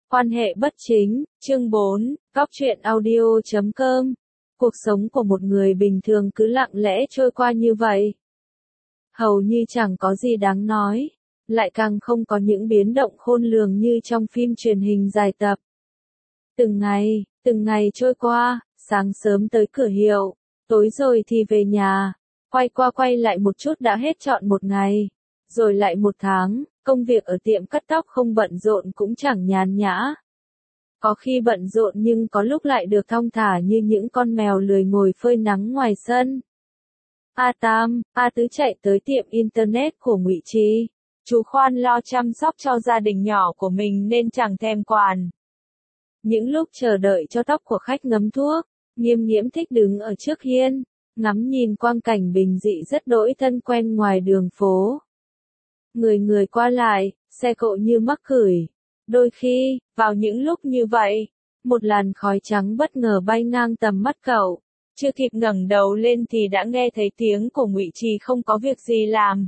Quan hệ bất chính, chương 4, góc truyện audio.com. Cuộc sống của một người bình thường cứ lặng lẽ trôi qua như vậy. Hầu như chẳng có gì đáng nói, lại càng không có những biến động khôn lường như trong phim truyền hình dài tập. Từng ngày trôi qua, sáng sớm tới cửa hiệu, tối rồi thì về nhà, quay qua quay lại một chút đã hết trọn một ngày, rồi lại một tháng. Công việc ở tiệm cắt tóc không bận rộn cũng chẳng nhàn nhã. Có khi bận rộn nhưng có lúc lại được thong thả như những con mèo lười ngồi phơi nắng ngoài sân. A Tứ chạy tới tiệm internet của Ngụy Trì. Chú Khoan lo chăm sóc cho gia đình nhỏ của mình nên chẳng thèm quản. Những lúc chờ đợi cho tóc của khách ngấm thuốc, Nghiêm Nghiễm thích đứng ở trước hiên, ngắm nhìn quang cảnh bình dị rất đỗi thân quen ngoài đường phố. Người qua lại, xe cộ như mắc cửi. Đôi khi, vào những lúc như vậy, một làn khói trắng bất ngờ bay ngang tầm mắt cậu. Chưa kịp ngẩng đầu lên thì đã nghe thấy tiếng của Ngụy Trì không có việc gì làm.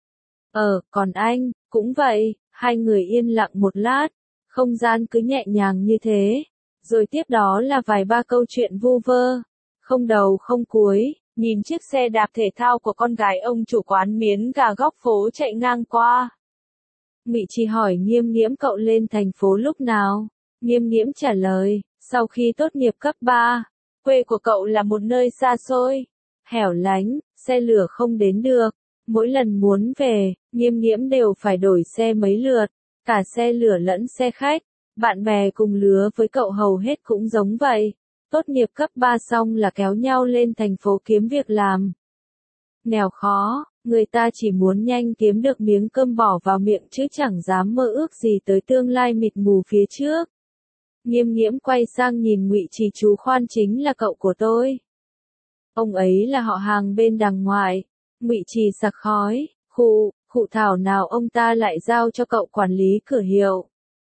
Còn anh, cũng vậy. Hai người yên lặng một lát, không gian cứ nhẹ nhàng như thế. Rồi tiếp đó là vài ba câu chuyện vu vơ, không đầu không cuối. Nhìn chiếc xe đạp thể thao của con gái ông chủ quán miến gà góc phố chạy ngang qua. Ngụy Trì hỏi Nghiêm Nghiễm cậu lên thành phố lúc nào? Nghiêm Nghiễm trả lời, sau khi tốt nghiệp cấp 3, quê của cậu là một nơi xa xôi, hẻo lánh, xe lửa không đến được. Mỗi lần muốn về, Nghiêm Nghiễm đều phải đổi xe mấy lượt, cả xe lửa lẫn xe khách. Bạn bè cùng lứa với cậu hầu hết cũng giống vậy. Tốt nghiệp cấp 3 xong là kéo nhau lên thành phố kiếm việc làm. Nghèo khó, người ta chỉ muốn nhanh kiếm được miếng cơm bỏ vào miệng chứ chẳng dám mơ ước gì tới tương lai mịt mù phía trước. Nghiêm Nghiễm quay sang nhìn Ngụy Trì, chú Khoan chính là cậu của tôi. Ông ấy là họ hàng bên đằng ngoại. Ngụy Trì sặc khói, khụ thảo nào ông ta lại giao cho cậu quản lý cửa hiệu.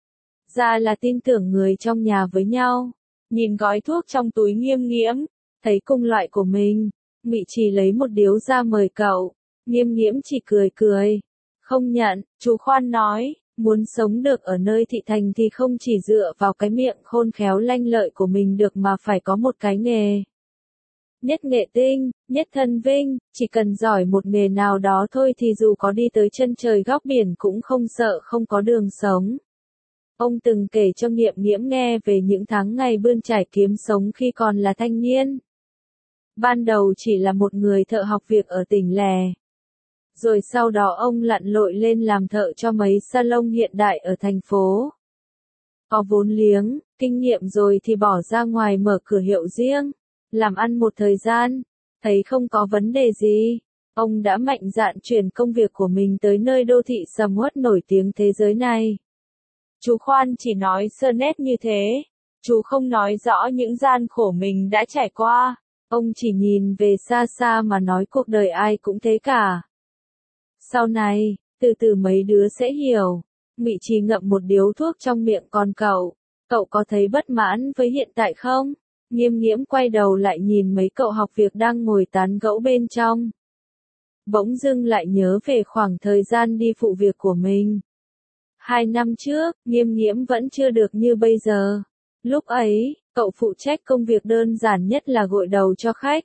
Ra là tin tưởng người trong nhà với nhau. Nhìn gói thuốc trong túi Nghiêm Nghiễm, thấy cùng loại của mình, Ngụy Trì lấy một điếu ra mời cậu. Nghiêm Nghiễm chỉ cười, không nhận. Chú Khoan nói, muốn sống được ở nơi thị thành thì không chỉ dựa vào cái miệng khôn khéo lanh lợi của mình được mà phải có một cái nghề. Nhất nghệ tinh, nhất thân vinh, chỉ cần giỏi một nghề nào đó thôi thì dù có đi tới chân trời góc biển cũng không sợ không có đường sống. Ông từng kể cho Nghiêm Nghiễm nghe về những tháng ngày bươn trải kiếm sống khi còn là thanh niên. Ban đầu chỉ là một người thợ học việc ở tỉnh lẻ. Rồi sau đó ông lặn lội lên làm thợ cho mấy salon hiện đại ở thành phố. Có vốn liếng, kinh nghiệm rồi thì bỏ ra ngoài mở cửa hiệu riêng. Làm ăn một thời gian, thấy không có vấn đề gì. Ông đã mạnh dạn chuyển công việc của mình tới nơi đô thị sầm uất nổi tiếng thế giới này. Chú Khoan chỉ nói sơ nét như thế, chú không nói rõ những gian khổ mình đã trải qua, ông chỉ nhìn về xa xa mà nói cuộc đời ai cũng thế cả. Sau này, từ từ mấy đứa sẽ hiểu. Ngụy Trì ngậm một điếu thuốc trong miệng, còn cậu có thấy bất mãn với hiện tại không? Nghiêm Nghiễm quay đầu lại nhìn mấy cậu học việc đang ngồi tán gẫu bên trong. Bỗng dưng lại nhớ về khoảng thời gian đi phụ việc của mình. 2 năm trước, Nghiêm Nghiễm vẫn chưa được như bây giờ. Lúc ấy, cậu phụ trách công việc đơn giản nhất là gội đầu cho khách.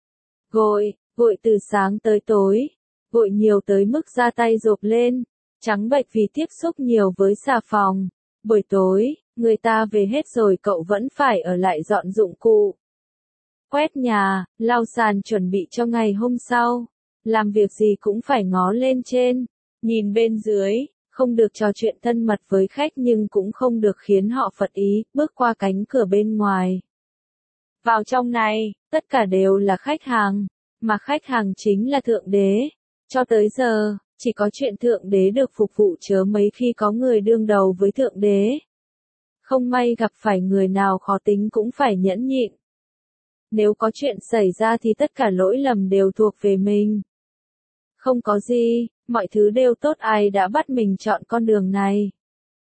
Gội từ sáng tới tối. Gội nhiều tới mức da tay rộp lên, trắng bệch vì tiếp xúc nhiều với xà phòng. Buổi tối, người ta về hết rồi cậu vẫn phải ở lại dọn dụng cụ. Quét nhà, lau sàn chuẩn bị cho ngày hôm sau. Làm việc gì cũng phải ngó lên trên, nhìn bên dưới. Không được trò chuyện thân mật với khách nhưng cũng không được khiến họ phật ý, bước qua cánh cửa bên ngoài. Vào trong này, tất cả đều là khách hàng, mà khách hàng chính là Thượng Đế. Cho tới giờ, chỉ có chuyện Thượng Đế được phục vụ chớ mấy khi có người đương đầu với Thượng Đế. Không may gặp phải người nào khó tính cũng phải nhẫn nhịn. Nếu có chuyện xảy ra thì tất cả lỗi lầm đều thuộc về mình. Không có gì, mọi thứ đều tốt, ai đã bắt mình chọn con đường này.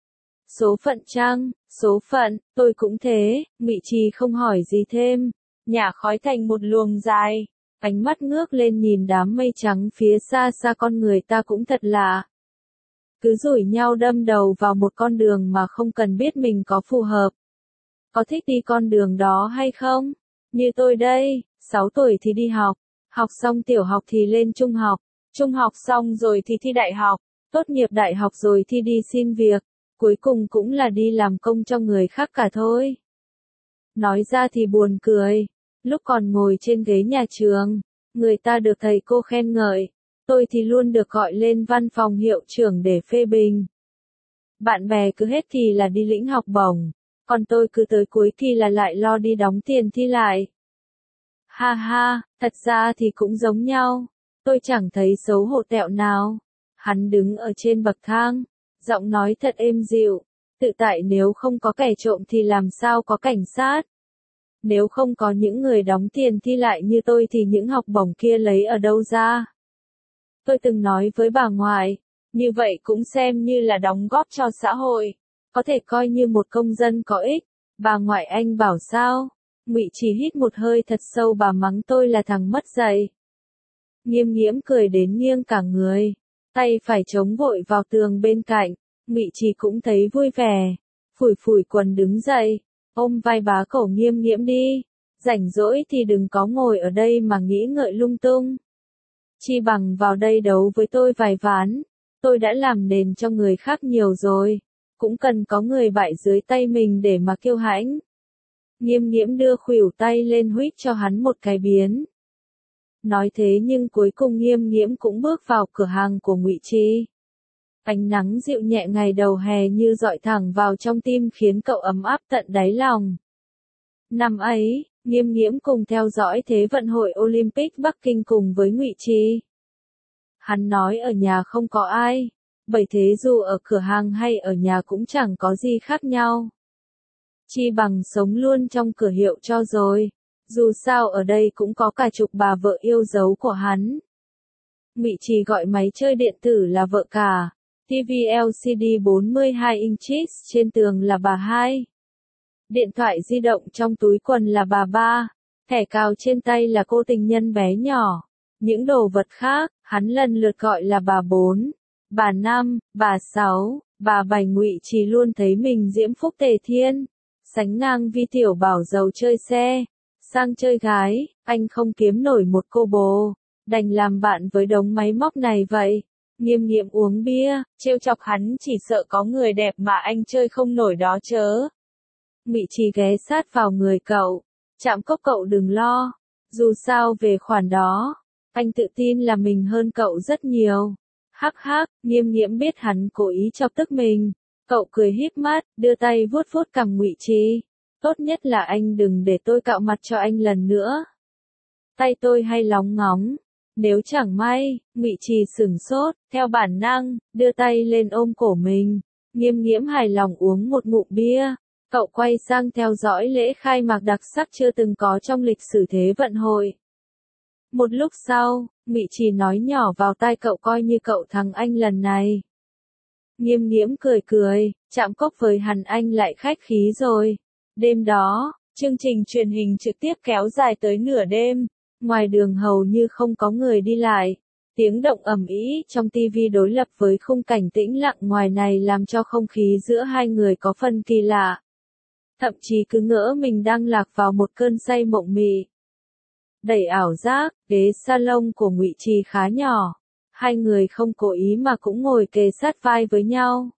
Số phận chăng? Số phận, tôi cũng thế. Ngụy Trì không hỏi gì thêm, nhả khói thành một luồng dài, ánh mắt ngước lên nhìn đám mây trắng phía xa xa, con người ta cũng thật lạ. cứ rủi nhau đâm đầu vào một con đường mà không cần biết mình có phù hợp. Có thích đi con đường đó hay không? Như tôi đây, 6 tuổi thì đi học, học xong tiểu học thì lên trung học xong rồi thì thi đại học, tốt nghiệp đại học rồi thì đi xin việc, cuối cùng cũng là đi làm công cho người khác cả thôi. Nói ra thì buồn cười, lúc còn ngồi trên ghế nhà trường, người ta được thầy cô khen ngợi, tôi thì luôn được gọi lên văn phòng hiệu trưởng để phê bình. Bạn bè cứ hết kỳ là đi lĩnh học bổng, còn tôi cứ tới cuối kỳ là lại lo đi đóng tiền thi lại. Ha ha, thật ra thì cũng giống nhau, tôi chẳng thấy xấu hổ tẹo nào. Hắn đứng ở trên bậc thang, giọng nói thật êm dịu, tự tại, nếu không có kẻ trộm thì làm sao có cảnh sát. Nếu không có những người đóng tiền thi lại như tôi thì những học bổng kia lấy ở đâu ra. Tôi từng nói với bà ngoại, như vậy cũng xem như là đóng góp cho xã hội, có thể coi như một công dân có ích. Bà ngoại anh bảo sao? Ngụy Trì hít một hơi thật sâu, bà mắng tôi là thằng mất dạy. Nghiêm Nghiễm cười đến nghiêng cả người, tay phải chống vội vào tường bên cạnh. Ngụy Trì cũng thấy vui vẻ, phủi phủi quần đứng dậy, ôm vai bá cổ Nghiêm Nghiễm đi, rảnh rỗi thì đừng có ngồi ở đây mà nghĩ ngợi lung tung. Chi bằng vào đây đấu với tôi vài ván, tôi đã làm nền cho người khác nhiều rồi, cũng cần có người bại dưới tay mình để mà kiêu hãnh. Nghiêm Nghiễm đưa khuỷu tay lên huých cho hắn một cái biến. Nói thế nhưng cuối cùng Nghiêm Nghiễm cũng bước vào cửa hàng của Ngụy Trì. Ánh nắng dịu nhẹ ngày đầu hè như dọi thẳng vào trong tim khiến cậu ấm áp tận đáy lòng. Năm ấy, Nghiêm Nghiễm cùng theo dõi Thế vận hội Olympic Bắc Kinh cùng với Ngụy Trì. Hắn nói ở nhà không có ai, bởi thế dù ở cửa hàng hay ở nhà cũng chẳng có gì khác nhau. Chi bằng sống luôn trong cửa hiệu cho rồi, dù sao ở đây cũng có cả chục bà vợ yêu dấu của hắn. Ngụy Trì gọi máy chơi điện tử là vợ cả, TV LCD 42 inches trên tường là bà hai. Điện thoại di động trong túi quần là bà ba, thẻ cào trên tay là cô tình nhân bé nhỏ. Những đồ vật khác, hắn lần lượt gọi là bà bốn, bà năm, bà sáu, bà bảy. Ngụy Trì luôn thấy mình diễm phúc tề thiên, sánh ngang Vi Tiểu Bảo giàu chơi xe, sang chơi gái, anh không kiếm nổi một cô bồ, đành làm bạn với đống máy móc này vậy. Nghiêm Nghiễm uống bia, trêu chọc hắn, chỉ sợ có người đẹp mà anh chơi không nổi đó chớ. Ngụy Trì ghé sát vào người cậu, chạm cốc, cậu đừng lo, dù sao về khoản đó, anh tự tin là mình hơn cậu rất nhiều. Hắc hắc, Nghiêm Nghiễm biết hắn cố ý chọc tức mình, cậu cười híp mắt, đưa tay vuốt vuốt cằm Ngụy Trì. Tốt nhất là anh đừng để tôi cạo mặt cho anh lần nữa. Tay tôi hay lóng ngóng. Nếu chẳng may, Ngụy Trì sửng sốt, theo bản năng, đưa tay lên ôm cổ mình. Nghiêm Nghiễm hài lòng uống một ngụm bia. Cậu quay sang theo dõi lễ khai mạc đặc sắc chưa từng có trong lịch sử Thế vận hội. Một lúc sau, Ngụy Trì nói nhỏ vào tai cậu, coi như cậu thắng anh lần này. Nghiêm Nghiễm cười cười, chạm cốc với hắn anh lại khách khí rồi. Đêm đó, chương trình truyền hình trực tiếp kéo dài tới nửa đêm, ngoài đường hầu như không có người đi lại. Tiếng động ầm ĩ trong TV đối lập với khung cảnh tĩnh lặng ngoài này làm cho không khí giữa hai người có phần kỳ lạ. Thậm chí cứ ngỡ mình đang lạc vào một cơn say mộng mị. Đầy ảo giác, ghế salon của Ngụy Trì khá nhỏ. Hai người không cố ý mà cũng ngồi kề sát vai với nhau.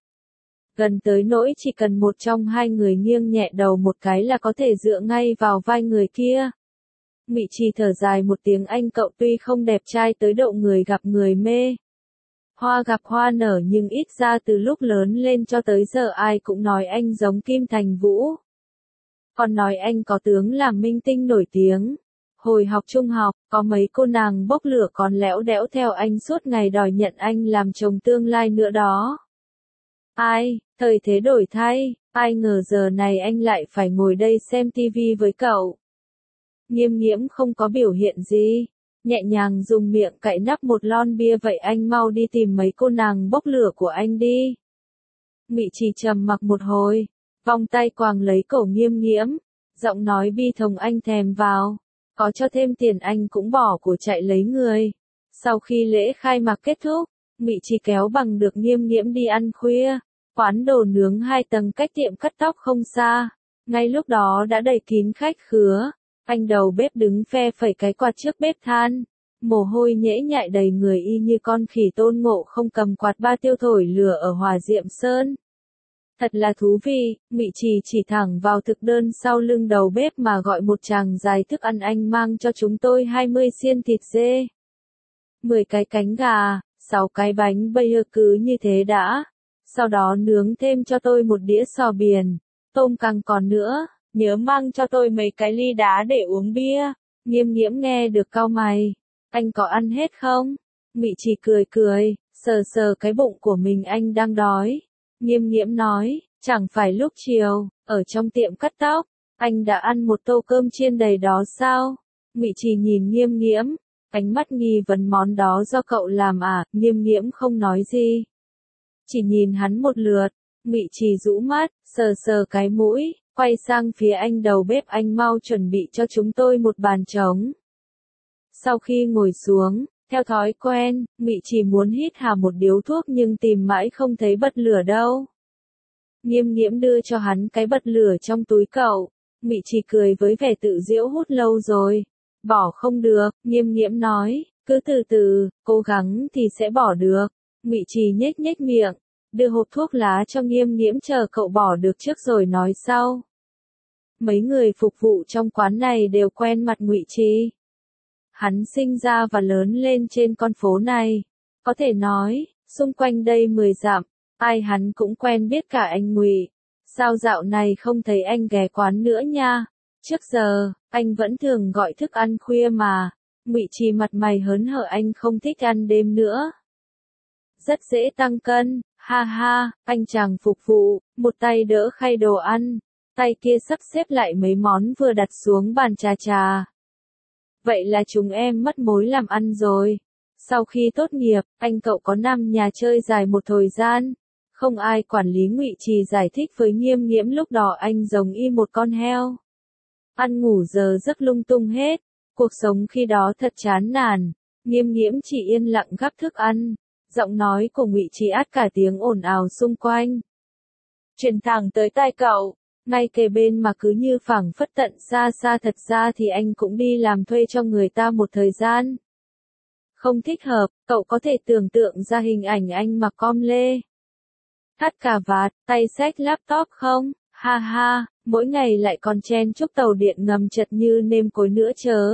Gần tới nỗi chỉ cần một trong hai người nghiêng nhẹ đầu một cái là có thể dựa ngay vào vai người kia. Ngụy Trì thở dài một tiếng, anh cậu tuy không đẹp trai tới độ người gặp người mê. Hoa gặp hoa nở, nhưng ít ra từ lúc lớn lên cho tới giờ ai cũng nói anh giống Kim Thành Vũ. Còn nói anh có tướng làm minh tinh nổi tiếng. Hồi học trung học, có mấy cô nàng bốc lửa còn lẽo đẽo theo anh suốt ngày đòi nhận anh làm chồng tương lai nữa đó. Ai, thời thế đổi thay, ai ngờ giờ này anh lại phải ngồi đây xem tivi với cậu. Nghiêm Nghiễm không có biểu hiện gì, nhẹ nhàng dùng miệng cạy nắp một lon bia, vậy anh mau đi tìm mấy cô nàng bốc lửa của anh đi. Ngụy Trì trầm mặc một hồi, vòng tay quàng lấy cổ Nghiêm Nghiễm, giọng nói bi thống, anh thèm vào, có cho thêm tiền anh cũng bỏ của chạy lấy người. Sau khi lễ khai mạc kết thúc, Ngụy Trì kéo bằng được Nghiêm Nghiễm đi ăn khuya. Quán đồ nướng 2 tầng cách tiệm cắt tóc không xa. Ngay lúc đó đã đầy kín khách khứa. Anh đầu bếp đứng phe phẩy cái quạt trước bếp than. Mồ hôi nhễ nhại đầy người y như con khỉ Tôn Ngộ Không cầm quạt ba tiêu thổi lửa ở Hòa Diệm Sơn. Thật là thú vị, Ngụy Trì chỉ thẳng vào thực đơn sau lưng đầu bếp mà gọi một tràng dài thức ăn. Anh mang cho chúng tôi 20 xiên thịt dê, 10 cái cánh gà, 6 cái bánh bơ cứ như thế đã. Sau đó nướng thêm cho tôi một đĩa sò biển, tôm càng còn nữa, nhớ mang cho tôi mấy cái ly đá để uống bia. Nghiêm Nghiễm nghe được cau mày, anh có ăn hết không? Ngụy Trì cười cười, sờ sờ cái bụng của mình, anh đang đói. Nghiêm Nghiễm nói, chẳng phải lúc chiều, ở trong tiệm cắt tóc, anh đã ăn một tô cơm chiên đầy đó sao? Ngụy Trì nhìn Nghiêm Nghiễm, ánh mắt nghi vấn, món đó do cậu làm à? Nghiêm Nghiễm không nói gì, chỉ nhìn hắn một lượt. Ngụy Trì rũ mắt, sờ sờ cái mũi, quay sang phía anh đầu bếp, anh mau chuẩn bị cho chúng tôi một bàn trống. Sau khi ngồi xuống, theo thói quen, Ngụy Trì muốn hít hà một điếu thuốc nhưng tìm mãi không thấy bật lửa đâu. Nghiêm Nghiễm đưa cho hắn cái bật lửa trong túi cậu. Ngụy Trì cười với vẻ tự giễu, hút lâu rồi, bỏ không được. Nghiêm Nghiễm nói, cứ từ từ, cố gắng thì sẽ bỏ được. Ngụy Trì nhếch nhếch miệng, đưa hộp thuốc lá cho Nghiêm Nghiễm, chờ cậu bỏ được trước rồi nói sau. Mấy người phục vụ trong quán này đều quen mặt Ngụy Trì. Hắn sinh ra và lớn lên trên con phố này, có thể nói, xung quanh đây 10 dặm, ai hắn cũng quen biết cả anh Ngụy. Sao dạo này không thấy anh ghé quán nữa nha? Trước giờ, anh vẫn thường gọi thức ăn khuya mà. Ngụy Trì mặt mày hớn hở, anh không thích ăn đêm nữa. Rất dễ tăng cân, ha ha. Anh chàng phục vụ, một tay đỡ khay đồ ăn, tay kia sắp xếp lại mấy món vừa đặt xuống bàn trà trà. Vậy là chúng em mất mối làm ăn rồi. Sau khi tốt nghiệp, anh cậu có nằm nhà chơi dài một thời gian. Không ai quản lý, Ngụy Trì giải thích với Nghiêm Nghiễm, lúc đó anh giống y một con heo. Ăn ngủ giờ giấc lung tung hết. Cuộc sống khi đó thật chán nản. Nghiêm Nghiễm chỉ yên lặng gắp thức ăn. Giọng nói của Ngụy Trì át cả tiếng ồn ào xung quanh. Truyền thẳng tới tai cậu, ngay kề bên mà cứ như phảng phất tận xa xa. Thật ra thì anh cũng đi làm thuê cho người ta một thời gian. Không thích hợp, cậu có thể tưởng tượng ra hình ảnh anh mặc com lê, thắt cà vạt, tay xách laptop không? Ha ha, mỗi ngày lại còn chen chúc tàu điện ngầm chật như nêm cối nữa chớ.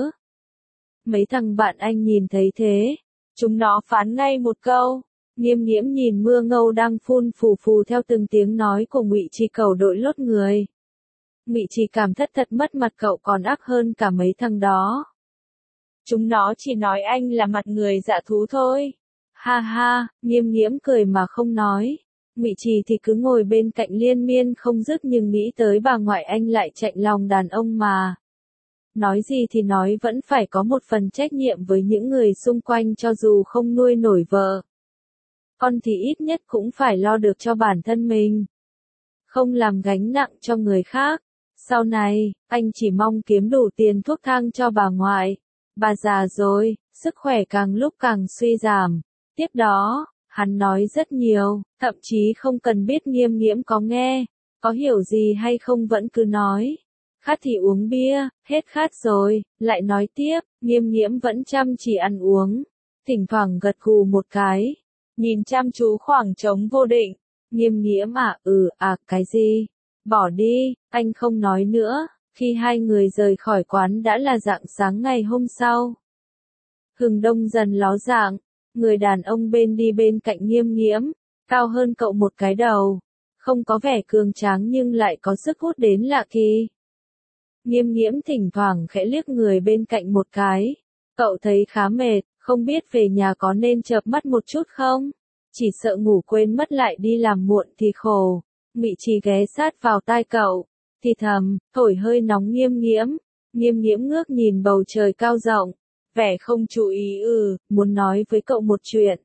Mấy thằng bạn anh nhìn thấy thế, chúng nó phán ngay một câu. Nghiêm Nghiễm nhìn mưa ngâu đang phun phù phù theo từng tiếng nói của Ngụy Trì, cầu đội lốt người. Ngụy Trì cảm thất thật mất mặt, cậu còn ác hơn cả mấy thằng đó. Chúng nó chỉ nói anh là mặt người dạ thú thôi. Ha ha, Nghiêm Nghiễm cười mà không nói. Ngụy Trì thì cứ ngồi bên cạnh liên miên không dứt, nhưng nghĩ tới bà ngoại anh lại chạnh lòng đàn ông mà. Nói gì thì nói, vẫn phải có một phần trách nhiệm với những người xung quanh, cho dù không nuôi nổi vợ con thì ít nhất cũng phải lo được cho bản thân mình, không làm gánh nặng cho người khác. Sau này, anh chỉ mong kiếm đủ tiền thuốc thang cho bà ngoại. Bà già rồi, sức khỏe càng lúc càng suy giảm. Tiếp đó, hắn nói rất nhiều, thậm chí không cần biết Nghiêm Nghiễm có nghe, có hiểu gì hay không vẫn cứ nói. Khát thì uống bia, hết khát rồi, lại nói tiếp. Nghiêm Nghiễm vẫn chăm chỉ ăn uống, thỉnh thoảng gật gù một cái, nhìn chăm chú khoảng trống vô định. Nghiêm Nghiễm cái gì? Bỏ đi, anh không nói nữa. Khi hai người rời khỏi quán đã là rạng sáng ngày hôm sau. Hừng đông dần ló dạng, người đàn ông bên đi bên cạnh Nghiêm Nghiễm, cao hơn cậu một cái đầu, không có vẻ cường tráng nhưng lại có sức hút đến lạ kỳ. Nghiêm Nghiễm thỉnh thoảng khẽ liếc người bên cạnh một cái, cậu thấy khá mệt, không biết về nhà có nên chợp mắt một chút không? Chỉ sợ ngủ quên mất lại đi làm muộn thì khổ. Ngụy Trì ghé sát vào tai cậu, thì thầm, thổi hơi nóng Nghiêm Nghiễm. Nghiêm Nghiễm ngước nhìn bầu trời cao rộng, vẻ không chú ý. Muốn nói với cậu một chuyện.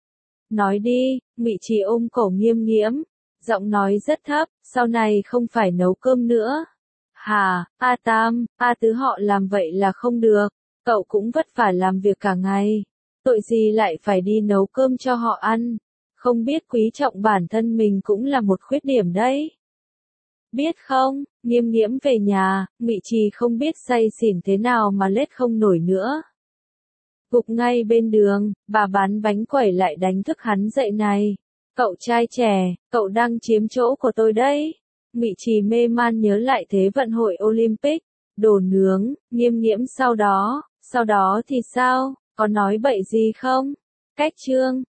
Nói đi. Ngụy Trì ôm cổ Nghiêm Nghiễm, giọng nói rất thấp, sau này không phải nấu cơm nữa. Hà, A Tam, A Tứ họ làm vậy là không được, cậu cũng vất vả làm việc cả ngày. tội gì lại phải đi nấu cơm cho họ ăn, không biết quý trọng bản thân mình cũng là một khuyết điểm đấy. Biết không, Nghiêm Nghiễm về nhà, Mị Trì không biết say xỉn thế nào mà lết không nổi nữa. Gục ngay bên đường, bà bán bánh quẩy lại đánh thức hắn dậy này. Cậu trai trẻ, cậu đang chiếm chỗ của tôi đấy. Mị Trì mê man nhớ lại Thế vận hội Olympic, đồ nướng, Nghiêm Nghiễm sau đó thì sao, có nói bậy gì không? Cách chương